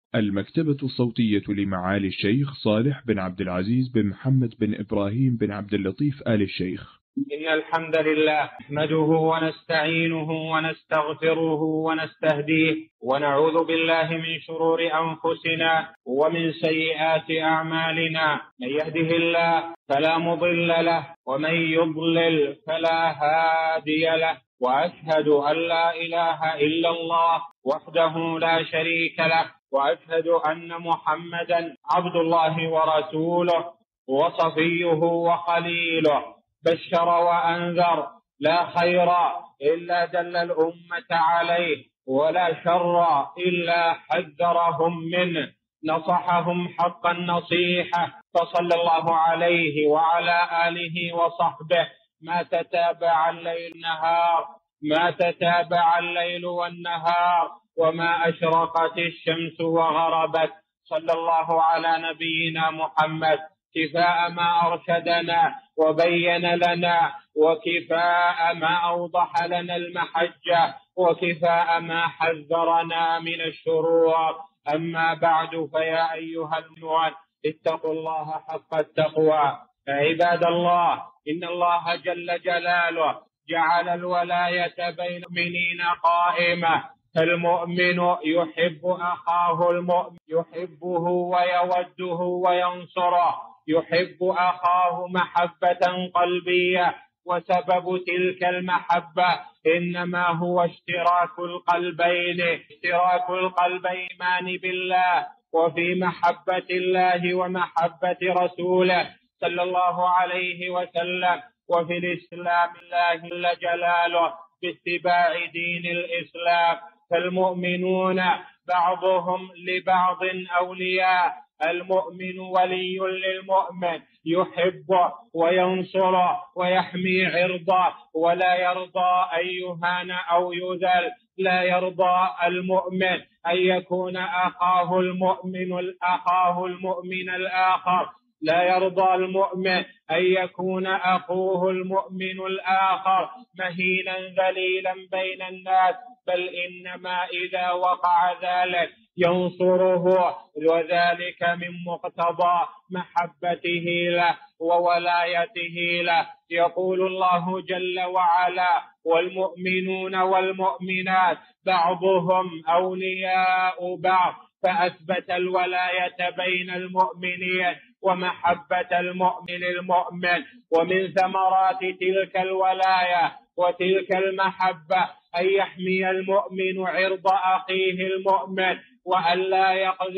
المكتبة الصوتية لمعالي الشيخ صالح بن عبد العزيز بن محمد بن إبراهيم بن عبد اللطيف آل الشيخ. إن الحمد لله نحمده ونستعينه ونستغفره ونستهديه ونعوذ بالله من شرور أنفسنا ومن سيئات أعمالنا. من يهده الله فلا مضل له ومن يضلل فلا هادي له، وأشهد أن لا إله إلا الله وحده لا شريك له، وأشهد أن محمدا عبد الله ورسوله وصفيه وخليله، بشر وأنذر لا خير إلا دل الأمة عليه ولا شر إلا حذرهم منه، نصحهم حق النصيحة، فصلى الله عليه وعلى آله وصحبه ما تتابع الليل والنهار وما أشرقت الشمس وغربت. صلى الله على نبينا محمد كفاء ما أرشدنا وبين لنا، وكفاء ما أوضح لنا المحجة، وكفاء ما حذرنا من الشرور. أما بعد، فيا أيها المؤمنون اتقوا الله حق التقوى. عباد الله، إن الله جل جلاله جعل الولاية بين المؤمنين قائمة، المؤمن يحب أخاه المؤمن، يحبه ويوده وينصره، يحب أخاه محبة قلبية، وسبب تلك المحبة إنما هو اشتراك القلبين بالله وفي محبة الله ومحبة رسوله صلى الله عليه وسلم، وفي الإسلام الله جل جلاله باتباع دين الإسلام. فالمؤمنون بعضهم لبعض أولياء، المؤمن ولي للمؤمن، يحبه وينصره ويحمي عرضه، ولا يرضى أن يهان أو يذل. لا يرضى المؤمن أن يكون أخاه المؤمن الآخر، لا يرضى المؤمن أن يكون أخوه المؤمن الآخر مهينا ذليلا بين الناس، بل إنما إذا وقع ذلك ينصره، وذلك من مقتضى محبته له وولايته له. يقول الله جل وعلا: والمؤمنون والمؤمنات بعضهم أولياء بعض، فأثبت الولاية بين المؤمنين ومحبة المؤمن المؤمن. ومن ثمرات تلك الولاية وتلك المحبة أن يحمي المؤمن عرض أخيه المؤمن، وألا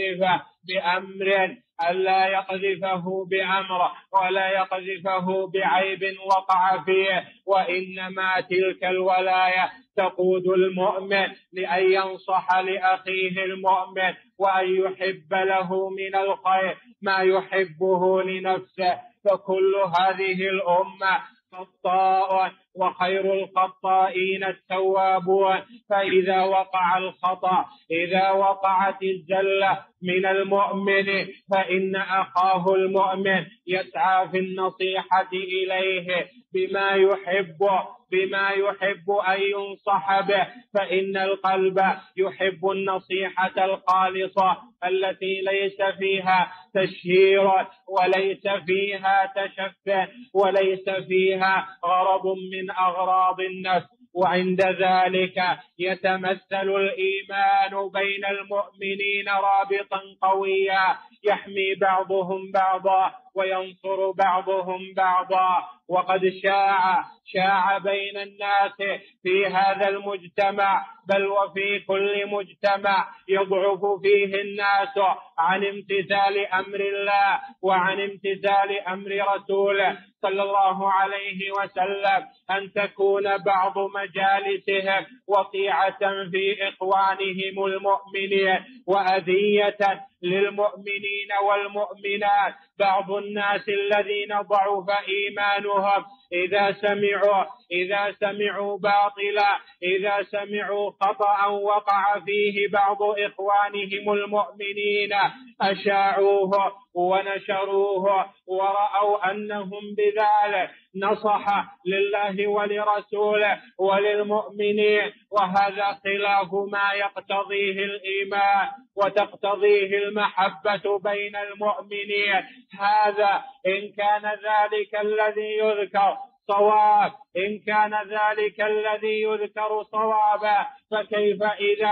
يقذفه بأمر ولا يقذفه بعيب وقع فيه، وإنما تلك الولاية تقود المؤمن لأن ينصح لأخيه المؤمن، وأن يحب له من الخير ما يحبه لنفسه. فكل هذه الأمة خطاء، وخير الخطائين التوابون. فإذا وقع الخطأ، إذا وقعت الزلة من المؤمن، فإن أخاه المؤمن يسعى في النصيحة إليه بما يحب أن ينصح به، فإن القلب يحب النصيحة الخالصة التي ليس فيها تشهير وليس فيها تشفع وليس فيها غرض من أغراض النفس. وعند ذلك يتمثل الإيمان بين المؤمنين رابطا قويا يحمي بعضهم بعضا وينصر بعضهم بعضا. وقد شاع بين الناس في هذا المجتمع، بل وفي كل مجتمع يضعف فيه الناس عن امتثال أمر الله وعن امتثال أمر رسوله صلى الله عليه وسلم، أن تكون بعض مجالسهم وقيعة في إخوانهم المؤمنين وأذية للمؤمنين والمؤمنات. بعض الناس الذين ضعف إيمانهم إذا سمعوا إذا سمعوا باطلا، إذا سمعوا خطأ وقع فيه بعض إخوانهم المؤمنين أشاعوه ونشروه ورأوا أنهم بذلك نصح لله ولرسوله وللمؤمنين، وهذا خلاف ما يقتضيه الإيمان وتقتضيه المحبة بين المؤمنين. هذا إن كان ذلك الذي يذكر صواب، إن كان ذلك الذي يذكر صوابا، فكيف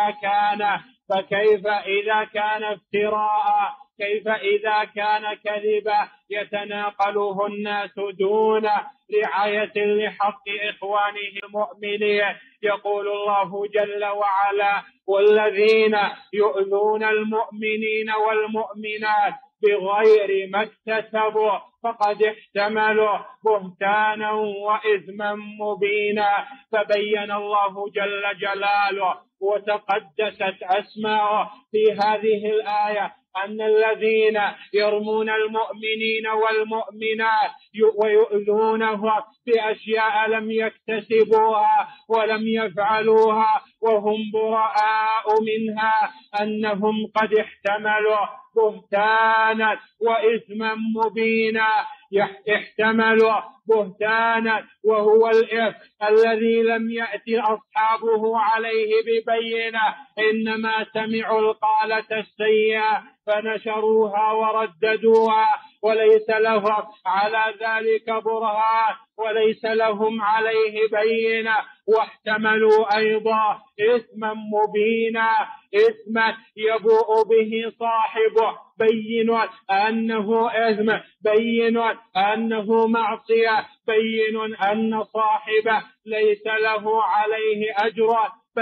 إذا كان افتراء؟ كيف إذا كان كذبا يتناقله الناس دون رعاية لحق إخوانه المؤمنين؟ يقول الله جل وعلا: والذين يؤذون المؤمنين والمؤمنات بغير ما اكتسبوا فقد احتملوا بهتانا وإثما مبينا. فبين الله جل جلاله وتقدست أسماؤه في هذه الآية أن الذين يرمون المؤمنين والمؤمنات ويؤذونهم بأشياء لم يكتسبوها ولم يفعلوها وهم براء منها أنهم قد احتملوا بهتانا وإثما مبينا. احتملوا بهتانا وهو الإثم الذي لم يأتي أصحابه عليه ببينة، إنما سمعوا القالة السيئة فنشروها ورددوها وليس لهم على ذلك برهان وليس لهم عليه بينة، واحتملوا أيضا إثما مبينا، إثما يبوء به صاحبه، بين أنه إثم، بين أنه معصية، بين أن صاحبه ليس له عليه أجر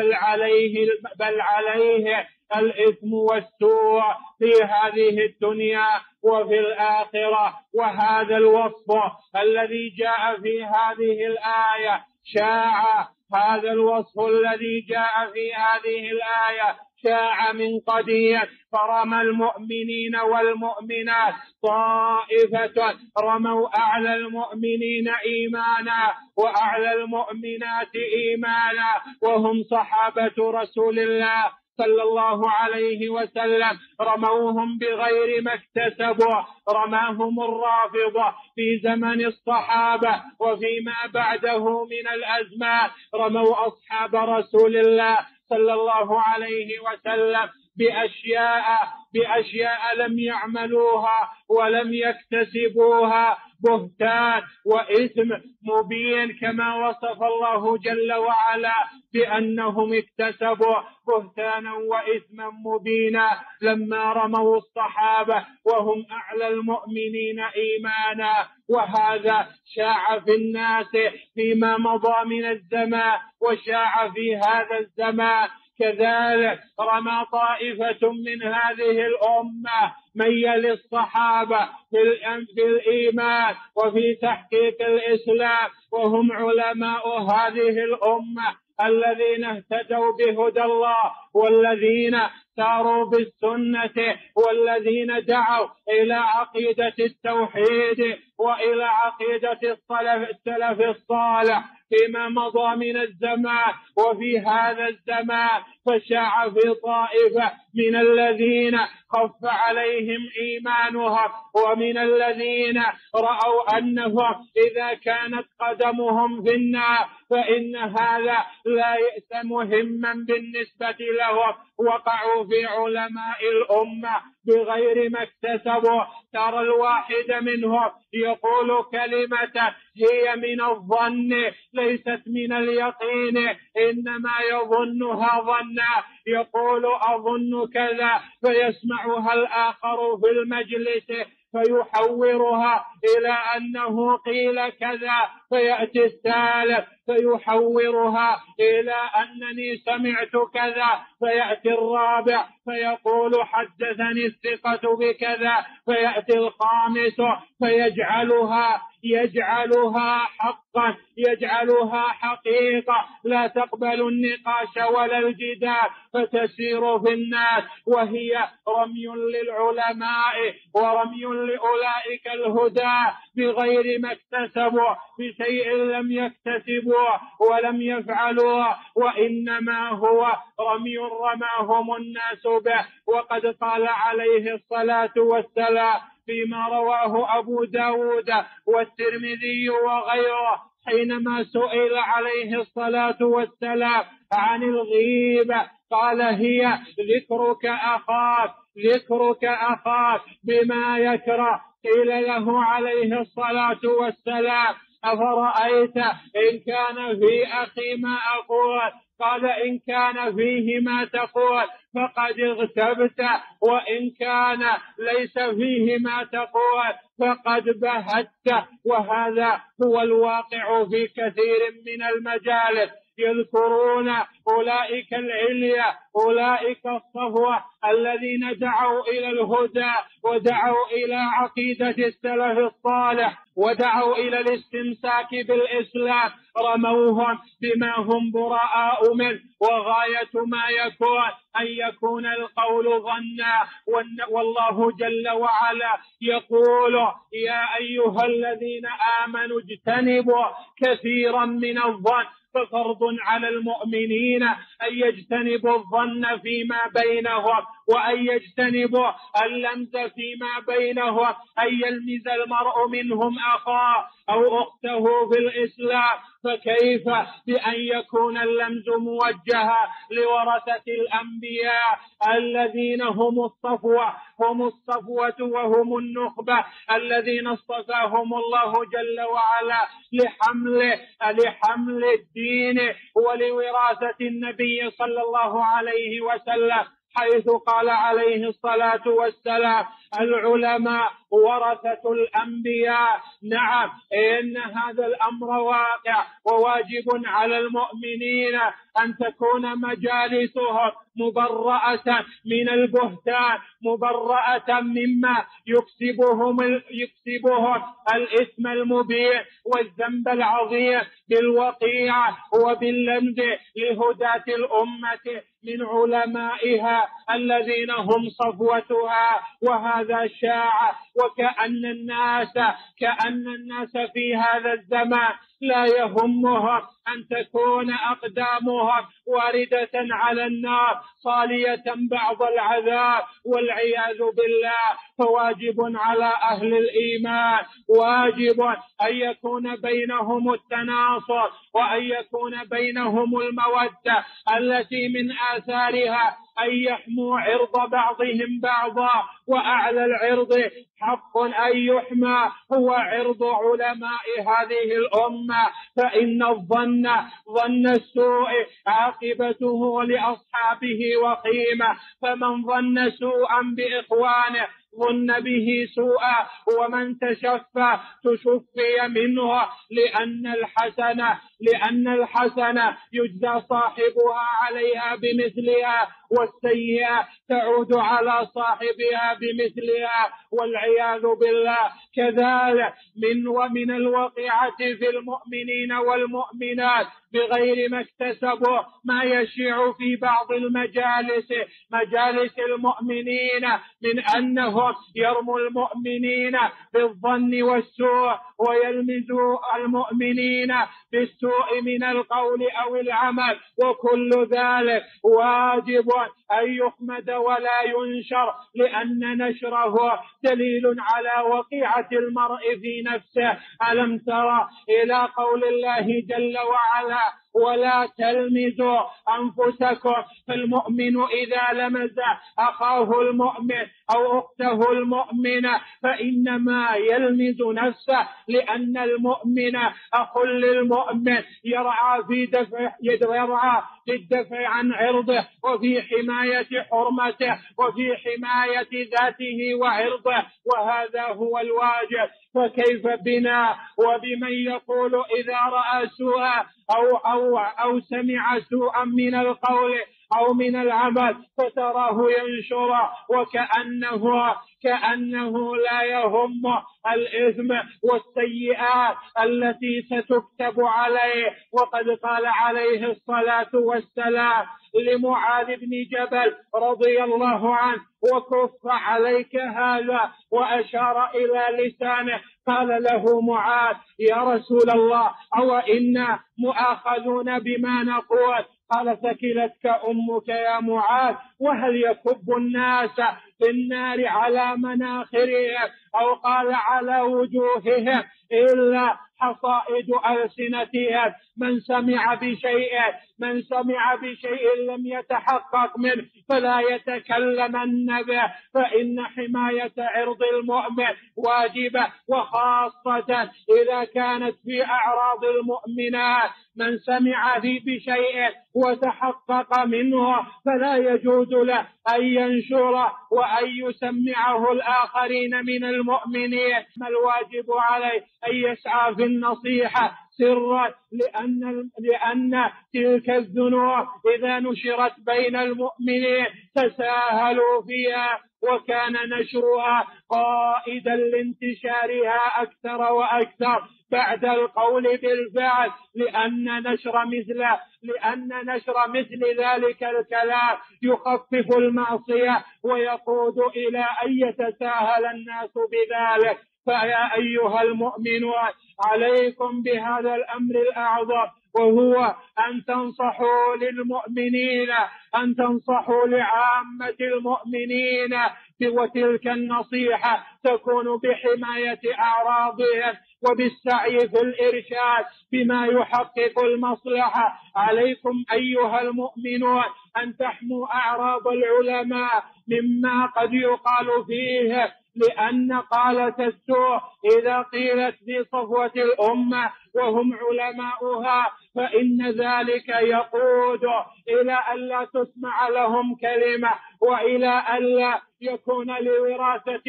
بل عليه الإثم والسوء في هذه الدنيا وفي الآخرة. وهذا الوصف الذي جاء في هذه الآية شاع، هذا الوصف الذي جاء في هذه الآية شاع من قديم، فرمى المؤمنين والمؤمنات طائفة رموا أعلى المؤمنين إيمانا وأعلى المؤمنات إيمانا وهم صحابة رسول الله صلى الله عليه وسلم، رموهم بغير ما اكتسبوا، رماهم الرافضة في زمن الصحابة وفيما بعده من الأزمان، رموا أصحاب رسول الله صلى الله عليه وسلم بأشياء لم يعملوها ولم يكتسبوها، بهتان وإثم مبين كما وصف الله جل وعلا بأنهم اكتسبوا بهتانا وإثما مبينا لما رموا الصحابة وهم أعلى المؤمنين إيمانا. وهذا شاع في الناس فيما مضى من الزمان وشاع في هذا الزمان كذلك. رمى طائفة من هذه الأمة من يلي الصحابة في الإيمان وفي تحقيق الإسلام، وهم علماء هذه الأمة الذين اهتدوا بهدى الله والذين ساروا بالسنة والذين دعوا إلى عقيدة التوحيد وإلى عقيدة السلف الصالح فيما مضى من الزمان وفي هذا الزمان. فشاع في طائفة من الذين خف عليهم إيمانهم ومن الذين رأوا أنهم إذا كانت قدمهم في النار فإن هذا لا يأس مهما بالنسبة لهم، وقعوا في علماء الأمة بغير ما اكتسبوا. ترى الواحد منهم يقول كلمة هي من الظن ليست من اليقين، إنما يظنها ظنا، يقول أظن كذا فيسمعها الآخر في المجلس فيحورها إلى أنه قيل كذا، فيأتي الثالث فيحورها إلى أنني سمعت كذا، فيأتي الرابع فيقول حدثني الثقة بكذا، فيأتي الخامس يجعلها حقا، يجعلها حقيقة لا تقبل النقاش ولا الجدال، فتسير في الناس وهي رمي للعلماء ورمي لأولئك الهدى بغير ما اكتسبوا، بشيء لم يكتسبوه ولم يفعلوه، وإنما هو رمي رماهم الناس به. وقد قال عليه الصلاة والسلام فيما رواه أبو داود والترمذي وغيره حينما سئل عليه الصلاة والسلام عن الغيبة قال: هي ذكرك أخاك بما يكره. قيل له عليه الصلاة والسلام: أفرأيت إن كان في أخي ما أقول؟ قال: إن كان فيه ما تقول فقد اغتبت، وإن كان ليس فيه ما تقول فقد بهت. وهذا هو الواقع في كثير من المجالس، يذكرون أولئك العليا، أولئك الصفوة الذين دعوا إلى الهدى ودعوا إلى عقيدة السلف الصالح ودعوا إلى الاستمساك بالإسلام، رموهم بما هم براء منه، وغاية ما يكون أن يكون القول ظنا. والله جل وعلا يقول: يا أيها الذين آمنوا اجتنبوا كثيرا من الظن. ففرض على المؤمنين أن يجتنبوا الظن فيما بينهم، وأن يجتنبوا اللمز فيما بينهم، أن يلمز المرء منهم أخاه أو أخته في الإسلام. فكيف بأن يكون اللمز موجها لورثة الأنبياء الذين هم الصفوة وهم النخبة الذين اصطفاهم الله جل وعلا لحمل الدين ولوراثة النبي صلى الله عليه وسلم، حيث قال عليه الصلاة والسلام: العلماء ورثة الأنبياء. نعم، إن هذا الأمر واقع وواجب على المؤمنين أن تكون مجالسهم مبرأة من البهتان، مبرأة مما يكسبهم الإثم المبين والذنب العظيم بالوقيعة وباللمز لهداة الأمة من علمائها الذين هم صفوتها. وهذا شاع، وكأن الناس في هذا الزمان لا يهمهم أن تكون أقدامهم واردة على النار صالية بعض العذاب والعياذ بالله. فواجب على أهل الإيمان، واجب أن يكون بينهم التناصر وأن يكون بينهم المودة التي من آثارها أن يحموا عرض بعضهم بعضا. وأعلى العرض حق أن يحمى هو عرض علماء هذه الأمة، فإن ظن السوء عاقبته لأصحابه وخيمة، فمن ظن سوءا بإخوانه ظن به سوءا، ومن تشفي منه، لأن الحسنة يجزى صاحبها عليها بمثلها، والسيئة تعود على صاحبها بمثلها والعياذ بالله. كذلك ومن الوقيعة في المؤمنين والمؤمنات بغير ما اكتسبوا ما يشيع في بعض مجالس المؤمنين من أنهم يرموا المؤمنين بالظن والسوء ويلمزوا المؤمنين بالسوء من القول أو العمل، وكل ذلك واجب أن يحمد ولا ينشر، لأن نشره دليل على وقيعة المرء في نفسه. ألم ترى إلى قول الله جل وعلا: ولا تلمزوا أنفسكم. فالمؤمن إذا لمز أخاه المؤمن أو أخته المؤمنة فإنما يلمز نفسه، لأن المؤمن أخ للمؤمن يرعى في الدفع عن عرضه وفي حماية حرمته وفي حماية ذاته وعرضه، وهذا هو الواجب. فكيف بنا وبمن يقول إذا رأى سوءا أو سمع سوءا من القول أو من العمل فتراه ينشر كأنه لا يهم الإثم والسيئات التي ستكتب عليه. وقد قال عليه الصلاة والسلام لمعاذ بن جبل رضي الله عنه: وكف عليك هذا، وأشار إلى لسانه. قال له معاذ: يا رسول الله، أو إنا مؤاخذون بما نقول؟ قال: ثكلتك أمك يا معاذ، وهل يكب الناس في النار على مناخرهم، أو قال على وجوههم، إلا حصائد ألسنتهم. من سمع بشيء لم يتحقق منه فلا يتكلمن به، فإن حماية عرض المؤمن واجبة، وخاصة إذا كانت في أعراض المؤمنات. من سمع بشيء وتحقق منه فلا يجوز له أن ينشره وأن يسمعه الآخرين من المؤمنين. ما الواجب عليه؟ أن يسعى في النصيحة سرا، لأن تلك الذنوب إذا نشرت بين المؤمنين تساهلوا فيها، وكان نشرها قائدا لانتشارها أكثر وأكثر بعد القول بالفعل، لأن نشر مثل ذلك الكلام يخفف المعصية ويقود إلى أن يتساهل الناس بذلك. فيا أيها المؤمنون، عليكم بهذا الأمر الأعظم، وهو أن تنصحوا للمؤمنين، أن تنصحوا لعامة المؤمنين، وتلك النصيحة تكون بحماية أعراضهم وبالسعي في الإرشاد بما يحقق المصلحة. عليكم أيها المؤمنون أن تحموا أعراض العلماء مما قد يقال فيه، لأن قالة السوء إذا قيلت في صفوة الأمة وهم علماؤها فإن ذلك يقود إلى أن لا تسمع لهم كلمة، وإلى أن لا يكون لوراثة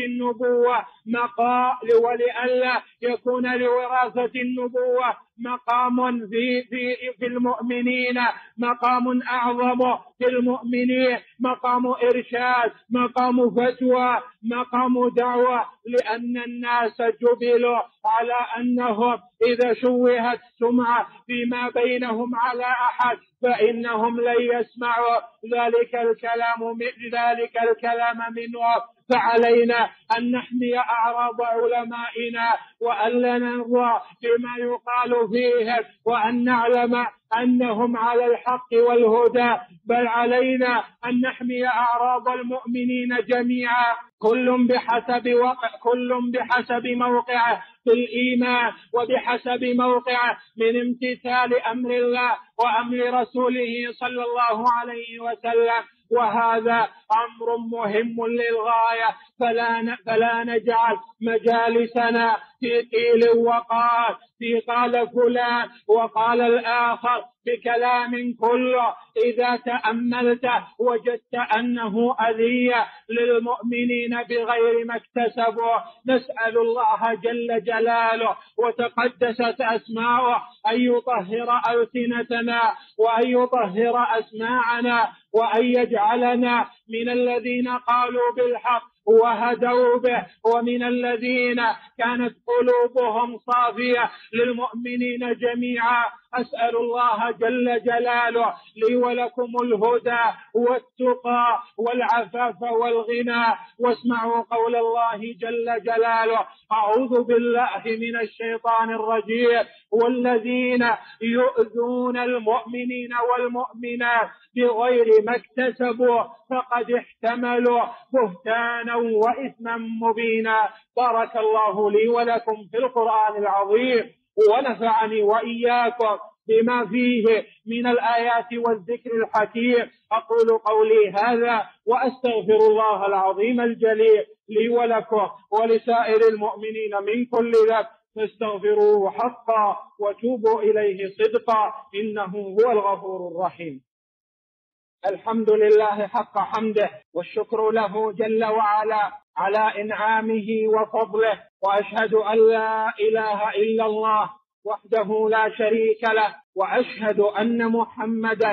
النبوة مقام في المؤمنين، مقام أعظم في المؤمنين، مقام إرشاد، مقام فتوى، مقام دعوة، لأن الناس جبلوا على أنهم إذا شوهت سمعة فيما بينهم على أحد فإنهم لن يسمعوا ذلك الكلام منه. فعلينا أن نحمي أعراض علمائنا، وأن لا نرضى بما يقال فيهم، وأن نعلم أنهم على الحق والهدى، بل علينا أن نحمي أعراض المؤمنين جميعا، كل بحسب موقعه في الإيمان، وبحسب موقعه من امتثال أمر الله وأمر رسوله صلى الله عليه وسلم. وهذا أمر مهم للغاية، فلا نجعل مجالسنا في قيل وقال، في قال فلان وقال الآخر، بكلام كله إذا تأملته وجدت أنه أذية للمؤمنين بغير ما اكتسبوا. نسأل الله جل جلاله وتقدست أسماؤه أن يطهر ألسنتنا وأن يطهر أسماعنا، وأن يجعلنا من الذين قالوا بالحق وهدوا به، ومن الذين كانت قلوبهم صافية للمؤمنين جميعا. أسأل الله جل جلاله لي ولكم الهدى والتقى والعفاف والغنى. واسمعوا قول الله جل جلاله: أعوذ بالله من الشيطان الرجيم: والذين يؤذون المؤمنين والمؤمنات بغير ما اكتسبوا فقد احتملوا بهتانا وإثما مبينا. بارك الله لي ولكم في القرآن العظيم، ونفعني وإياكم بما فيه من الآيات والذكر الحكيم. أقول قولي هذا وأستغفر الله العظيم الجليل لي ولكم ولسائر المؤمنين من كل ذنب، فاستغفروه حقا وتوبوا إليه صدقا، إنه هو الغفور الرحيم. الحمد لله حق حمده، والشكر له جل وعلا على إنعامه وفضله، وأشهد أن لا إله إلا الله وحده لا شريك له، وأشهد أن محمدا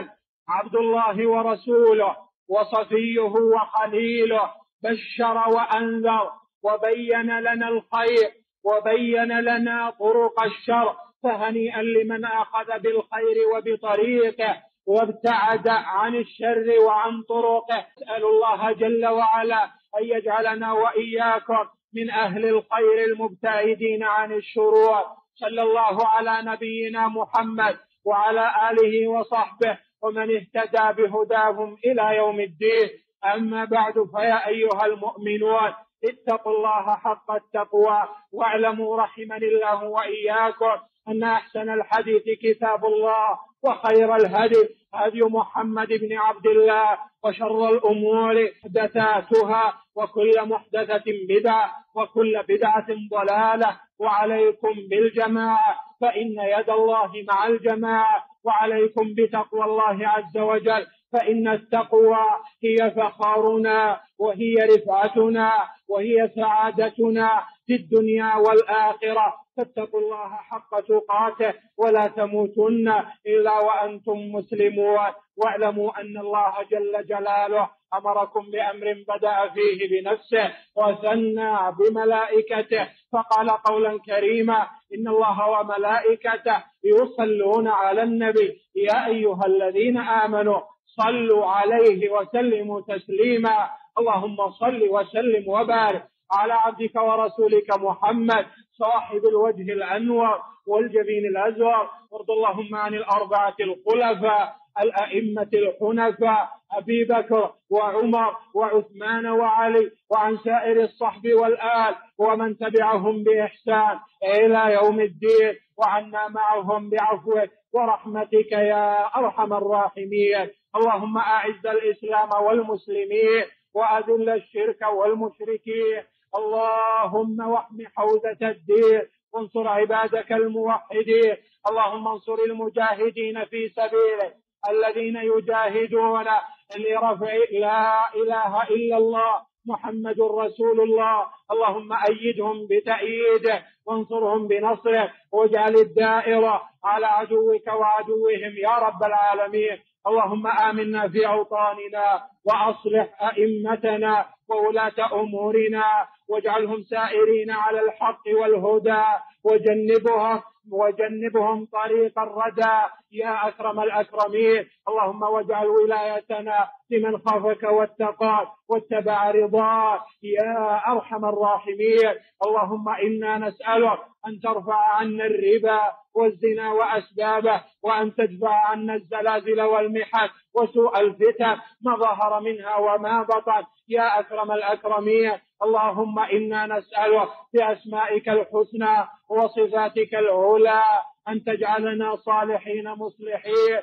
عبد الله ورسوله وصفيه وخليله، بشر وأنذر وبين لنا الخير وبين لنا طرق الشر، فهنيئا لمن أخذ بالخير وبطريقه وابتعد عن الشر وعن طرقه. أسأل الله جل وعلا أن يجعلنا وإياكم من أهل الخير المبتعدين عن الشرور. صلى الله على نبينا محمد وعلى آله وصحبه ومن اهتدى بهداهم إلى يوم الدين. أما بعد، فيا أيها المؤمنون، اتقوا الله حق التقوى، واعلموا رحمني الله وإياكم أن أحسن الحديث كتاب الله، وخير الهدي هدي محمد بن عبد الله، وشر الأمور محدثاتها، وكل محدثة بدعة، وكل بدعة ضلالة. وعليكم بالجماعة، فإن يد الله مع الجماعة، وعليكم بتقوى الله عز وجل، فإن التقوى هي فخارنا وهي رفعتنا وهي سعادتنا في الدنيا والآخرة. فاتقوا الله حق تقاته ولا تموتن إلا وأنتم مسلمون. واعلموا أن الله جل جلاله أمركم بأمر بدأ فيه بنفسه وثنى بملائكته، فقال قولا كريما: إن الله وملائكته يصلون على النبي يا أيها الذين آمنوا صلوا عليه وسلموا تسليما. اللهم صل وسلم وبارك على عبدك ورسولك محمد صاحب الوجه الأنور والجبين الأزور. وارض اللهم عن الأربعة الخلفاء الأئمة الحنفاء أبي بكر وعمر وعثمان وعلي، وعن سائر الصحب والآل ومن تبعهم بإحسان إلى يوم الدين، وعنا معهم بعفوك ورحمتك يا أرحم الراحمين. اللهم أعز الإسلام والمسلمين وأذل الشرك والمشركين. اللهم واحم حوزة الدين وانصر عبادك الموحدين. اللهم انصر المجاهدين في سبيلك الذين يجاهدون لرفع لا إله إلا الله محمد رسول الله. اللهم أيدهم بتأييده وانصرهم بنصره، واجعل الدائرة على عدوك وعدوهم يا رب العالمين. اللهم آمنا في أوطاننا وأصلح أئمتنا وولاة أمورنا، واجعلهم سائرين على الحق والهدى، وجنبهم طريق الردى يا أكرم الأكرمين. اللهم واجعل ولايتنا لمن خافك واتقاك واتبع رضاك يا أرحم الراحمين. اللهم إنا نسألك أن ترفع عنا الربا والزنا وأسبابه، وأن تدفع عنا الزلازل والمحن وسوء الفتن ما ظهر منها وما بطن يا أكرم الأكرمين. اللهم إنا نسألك بأسمائك الحسنى وصفاتك العلى أن تجعلنا صالحين مصلحين.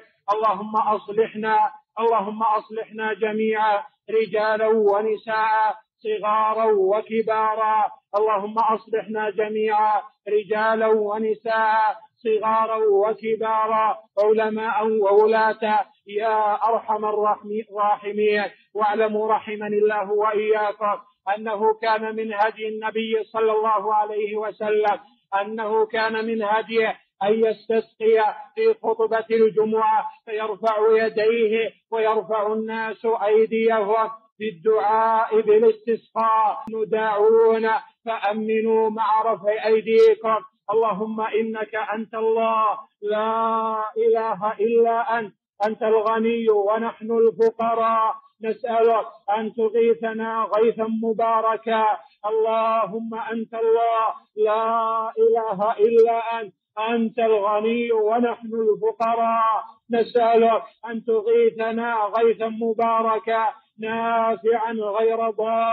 اللهم أصلحنا جميعا، رجالا ونساء، صغارا وكبارا. اللهم أصلحنا جميعا، رجالا ونساء، صغارا وكبارا، علماء وولاة يا أرحم الراحمين. واعلموا رحمني الله وإياكم أنه كان من هدي النبي صلى الله عليه وسلم أنه كان من هديه أن يستسقي في خطبة الجمعة فيرفع يديه ويرفع الناس أيديهم بالدعاء بالاستسقاء. نداعون فأمنوا مع رفع أيديكم. اللهم إنك أنت الله لا إله إلا أنت الغني ونحن الفقراء، نسألك أن تغيثنا غيثا مباركا. اللهم أنت الله لا إله إلا أنت الغني ونحن الفقراء، نسألك أن تغيثنا غيثا مباركا نافعا غير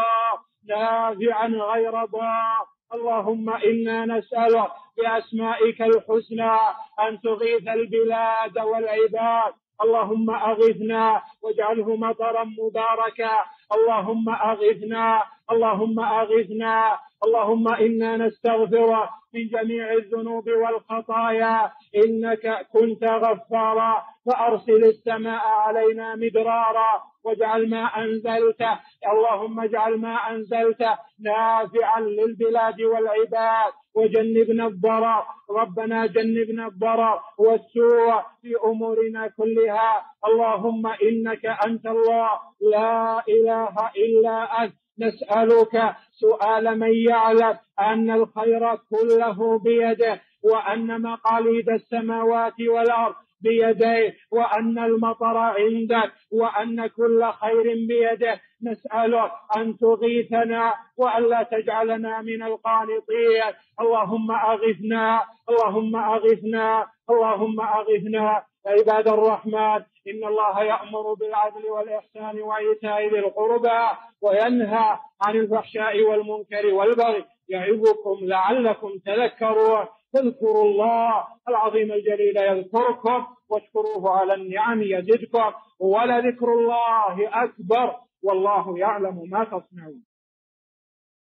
ضار. اللهم إنا نسألك بأسمائك الحسنى أن تغيث البلاد والعباد. اللهم أغثنا واجعله مطرا مباركا. اللهم أغثنا اللهم أغثنا. اللهم إنا نستغفرك من جميع الذنوب والخطايا، إنك كنت غفارا، فأرسل السماء علينا مدرارا، واجعل ما أنزلته، اللهم اجعل ما أنزلته نافعا للبلاد والعباد، وجنبنا الضرر. ربنا جنبنا الضرر والسوء في أمورنا كلها. اللهم إنك أنت الله لا إله إلا أنت، نسألك سؤال من يعلم أن الخير كله بيده، وأن مقاليد السماوات والأرض بيديه، وأن المطر عندك، وأن كل خير بيده. نسألك أن تغيثنا وألا تجعلنا من القانطين. اللهم أغثنا، اللهم أغثنا، اللهم أغثنا. عباد الرحمن، إن الله يأمر بالعدل والإحسان وإيتاء ذي القربى وينهى عن الفحشاء والمنكر والبغي، يعظكم لعلكم تذكرون. فاذكروا الله العظيم الجليل يذكركم، واشكروه على النعم يزدكم، ولذكر الله أكبر، والله يعلم ما تصنعون.